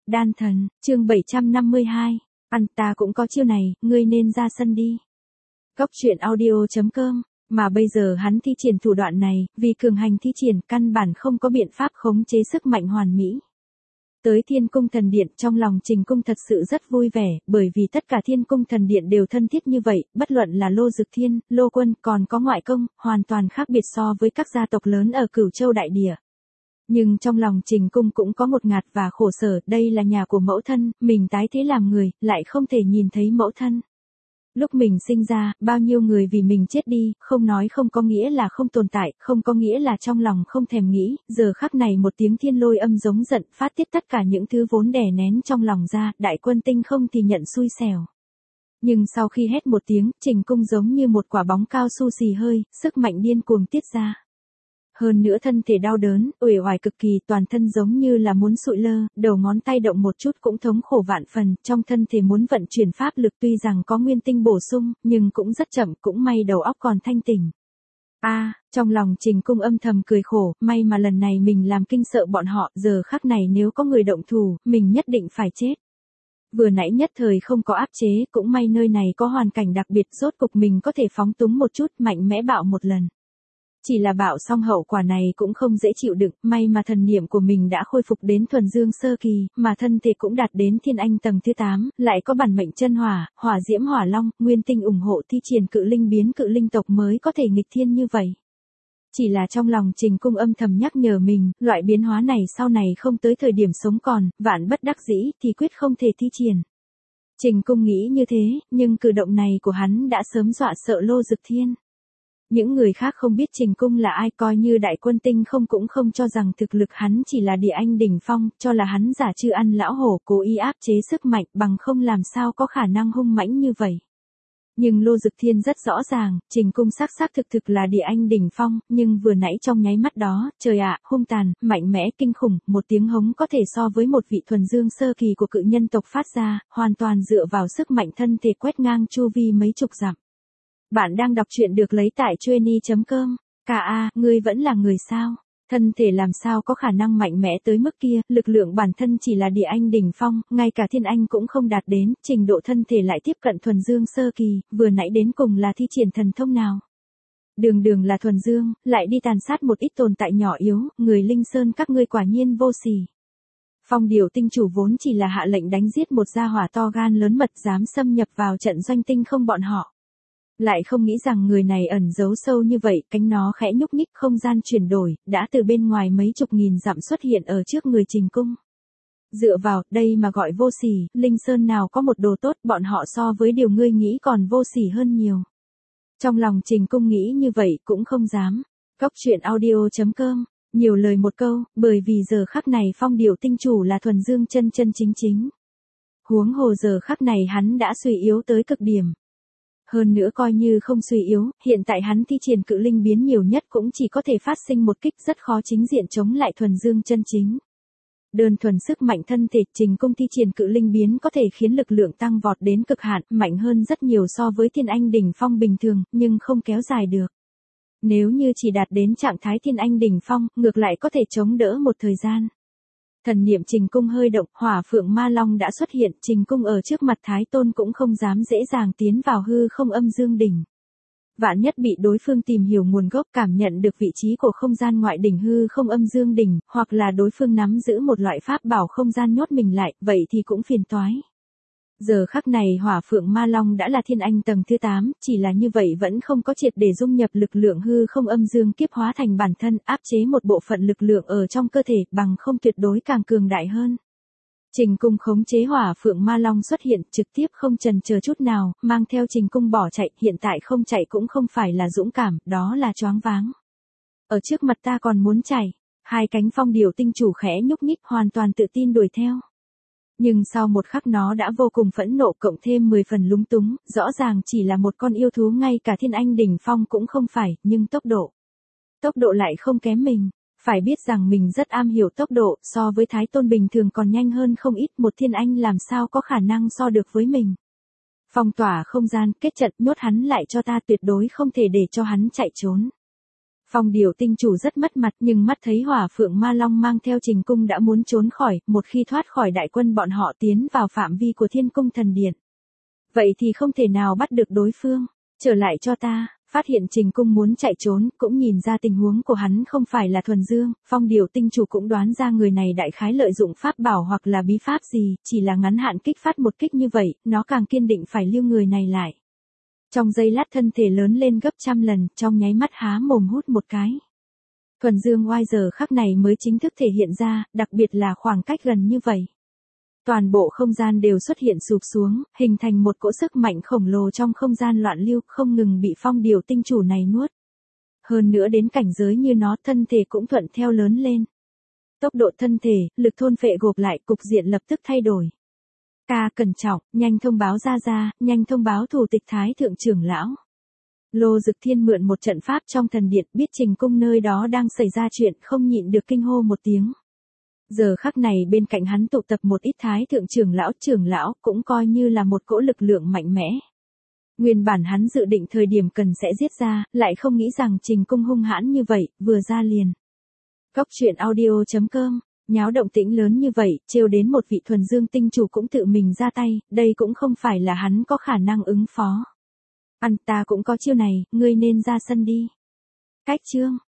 Đan thần, chương 752. Ăn ta cũng có chiêu này, ngươi nên ra sân đi. Góc truyện audio.com. Mà bây giờ hắn thi triển thủ đoạn này, vì cường hành thi triển căn bản không có biện pháp khống chế sức mạnh hoàn mỹ. Tới Thiên Cung Thần Điện, trong lòng Trình Cung thật sự rất vui vẻ, bởi vì tất cả Thiên Cung Thần Điện đều thân thiết như vậy, bất luận là Lô Dực Thiên, Lô Quân, còn có ngoại công, hoàn toàn khác biệt so với các gia tộc lớn ở Cửu Châu đại địa. Nhưng trong lòng Trình Cung cũng có một ngạt và khổ sở, đây là nhà của mẫu thân, mình tái thế làm người, lại không thể nhìn thấy mẫu thân. Lúc mình sinh ra, bao nhiêu người vì mình chết đi, không nói không có nghĩa là không tồn tại, không có nghĩa là trong lòng không thèm nghĩ, giờ khắc này một tiếng thiên lôi âm giống giận, phát tiết tất cả những thứ vốn đè nén trong lòng ra, đại quân tinh không thì nhận xui xẻo. Nhưng sau khi hét một tiếng, Trình Cung giống như một quả bóng cao su xì hơi, sức mạnh điên cuồng tiết ra. Hơn nữa thân thể đau đớn, uể oải cực kỳ, toàn thân giống như là muốn sụi lơ, đầu ngón tay động một chút cũng thống khổ vạn phần, trong thân thể muốn vận chuyển pháp lực tuy rằng có nguyên tinh bổ sung, nhưng cũng rất chậm, cũng may đầu óc còn thanh tỉnh. Trong lòng Trình Cung âm thầm cười khổ, may mà lần này mình làm kinh sợ bọn họ, giờ khắc này nếu có người động thủ, mình nhất định phải chết. Vừa nãy nhất thời không có áp chế, cũng may nơi này có hoàn cảnh đặc biệt, rốt cục mình có thể phóng túng một chút, mạnh mẽ bạo một lần. Chỉ là bạo xong hậu quả này cũng không dễ chịu đựng, may mà thần niệm của mình đã khôi phục đến thuần dương sơ kỳ, mà thân thể cũng đạt đến thiên anh tầng thứ 8, lại có bản mệnh chân hỏa, hỏa diễm hỏa long, nguyên tinh ủng hộ thi triển cự linh biến cự linh tộc mới có thể nghịch thiên như vậy. Chỉ là trong lòng Trình Cung âm thầm nhắc nhở mình, loại biến hóa này sau này không tới thời điểm sống còn, vạn bất đắc dĩ thì quyết không thể thi triển. Trình Cung nghĩ như thế, nhưng cử động này của hắn đã sớm dọa sợ Lô Dực Thiên. Những người khác không biết Trình Cung là ai, coi như đại quân tinh không cũng không cho rằng thực lực hắn chỉ là địa anh đỉnh phong, cho là hắn giả chư ăn lão hổ, cố ý áp chế sức mạnh, bằng không làm sao có khả năng hung mãnh như vậy. Nhưng Lô Dực Thiên rất rõ ràng, Trình Cung xác thực là địa anh đỉnh phong, nhưng vừa nãy trong nháy mắt đó, trời ạ, hung tàn, mạnh mẽ, kinh khủng, một tiếng hống có thể so với một vị thuần dương sơ kỳ của cự nhân tộc phát ra, hoàn toàn dựa vào sức mạnh thân thể quét ngang chu vi mấy chục dặm. Bạn đang đọc truyện được lấy tại Chueny.com. Ngươi vẫn là người sao? Thân thể làm sao có khả năng mạnh mẽ tới mức kia, lực lượng bản thân chỉ là địa anh đỉnh phong, ngay cả thiên anh cũng không đạt đến, trình độ thân thể lại tiếp cận thuần dương sơ kỳ, vừa nãy đến cùng là thi triển thần thông nào? Đường là thuần dương, lại đi tàn sát một ít tồn tại nhỏ yếu, người Linh Sơn các ngươi quả nhiên vô sỉ. Phong Điểu tinh chủ vốn chỉ là hạ lệnh đánh giết một gia hỏa to gan lớn mật dám xâm nhập vào trận doanh tinh không bọn họ. Lại không nghĩ rằng người này ẩn giấu sâu như vậy, cánh nó khẽ nhúc nhích, không gian chuyển đổi, đã từ bên ngoài mấy chục nghìn dặm xuất hiện ở trước người Trình Cung. Dựa vào, đây mà gọi vô sỉ, Linh Sơn nào có một đồ tốt, bọn họ so với điều ngươi nghĩ còn vô sỉ hơn nhiều. Trong lòng Trình Cung nghĩ như vậy cũng không dám. Góc truyện audio.com, nhiều lời một câu, bởi vì giờ khắc này Phong Điểu tinh chủ là thuần dương chân chính. Huống hồ giờ khắc này hắn đã suy yếu tới cực điểm. Hơn nữa coi như không suy yếu, hiện tại hắn thi triển cự linh biến nhiều nhất cũng chỉ có thể phát sinh một kích, rất khó chính diện chống lại thuần dương chân chính. Đơn thuần sức mạnh thân thể, Trình Cung thi triển cự linh biến có thể khiến lực lượng tăng vọt đến cực hạn, mạnh hơn rất nhiều so với thiên anh đỉnh phong bình thường, nhưng không kéo dài được. Nếu như chỉ đạt đến trạng thái thiên anh đỉnh phong, ngược lại có thể chống đỡ một thời gian. Thần niệm Trình Cung hơi động, hỏa phượng ma long đã xuất hiện, Trình Cung ở trước mặt Thái Tôn cũng không dám dễ dàng tiến vào hư không âm dương đỉnh. Vạn nhất bị đối phương tìm hiểu nguồn gốc, cảm nhận được vị trí của không gian ngoại đỉnh hư không âm dương đỉnh, hoặc là đối phương nắm giữ một loại pháp bảo không gian nhốt mình lại, vậy thì cũng phiền toái. Giờ khắc này hỏa phượng ma long đã là thiên anh tầng thứ 8, chỉ là như vậy vẫn không có triệt để dung nhập lực lượng hư không âm dương kiếp hóa thành bản thân, áp chế một bộ phận lực lượng ở trong cơ thể, bằng không tuyệt đối càng cường đại hơn. Trình Cung khống chế hỏa phượng ma long xuất hiện, trực tiếp không chần chờ chút nào, mang theo Trình Cung bỏ chạy, hiện tại không chạy cũng không phải là dũng cảm, đó là choáng váng. Ở trước mặt ta còn muốn chạy, hai cánh Phong Điểu tinh chủ khẽ nhúc nhích, hoàn toàn tự tin đuổi theo. Nhưng sau một khắc nó đã vô cùng phẫn nộ, cộng thêm 10 phần lúng túng, rõ ràng chỉ là một con yêu thú, ngay cả thiên anh đỉnh phong cũng không phải, nhưng tốc độ lại không kém mình. Phải biết rằng mình rất am hiểu tốc độ, so với Thái Tôn bình thường còn nhanh hơn không ít, một thiên anh làm sao có khả năng so được với mình. Phong tỏa không gian, kết trận, nhốt hắn lại cho ta, tuyệt đối không thể để cho hắn chạy trốn. Phong Điểu tinh chủ rất mất mặt nhưng mắt thấy Hỏa Phượng Ma Long mang theo Trình Cung đã muốn trốn khỏi, một khi thoát khỏi đại quân bọn họ tiến vào phạm vi của Thiên Cung Thần Điện. Vậy thì không thể nào bắt được đối phương, trở lại cho ta. Phát hiện Trình Cung muốn chạy trốn, cũng nhìn ra tình huống của hắn không phải là thuần dương, Phong Điểu tinh chủ cũng đoán ra người này đại khái lợi dụng pháp bảo hoặc là bí pháp gì, chỉ là ngắn hạn kích phát một kích như vậy, nó càng kiên định phải lưu người này lại. Trong giây lát thân thể lớn lên gấp trăm lần, trong nháy mắt há mồm hút một cái. Thuần dương oai giờ khắc này mới chính thức thể hiện ra, đặc biệt là khoảng cách gần như vậy. Toàn bộ không gian đều xuất hiện sụp xuống, hình thành một cỗ sức mạnh khổng lồ trong không gian loạn lưu, không ngừng bị Phong Điểu tinh chủ này nuốt. Hơn nữa đến cảnh giới như nó, thân thể cũng thuận theo lớn lên. Tốc độ thân thể, lực thôn phệ gộp lại, cục diện lập tức thay đổi. Ca cẩn trọng, nhanh thông báo ra, nhanh thông báo thủ tịch Thái thượng trưởng lão. Lô Dực Thiên mượn một trận pháp trong thần điện, biết Trình Cung nơi đó đang xảy ra chuyện, không nhịn được kinh hô một tiếng. Giờ khắc này bên cạnh hắn tụ tập một ít Thái thượng trưởng lão cũng coi như là một cỗ lực lượng mạnh mẽ. Nguyên bản hắn dự định thời điểm cần sẽ giết ra, lại không nghĩ rằng Trình Cung hung hãn như vậy, vừa ra liền. Cốc truyện audio.com, nháo động tĩnh lớn như vậy, trêu đến một vị thuần dương tinh chủ cũng tự mình ra tay, đây cũng không phải là hắn có khả năng ứng phó. Ta cũng có chiêu này, ngươi nên ra sân đi. Cách chương.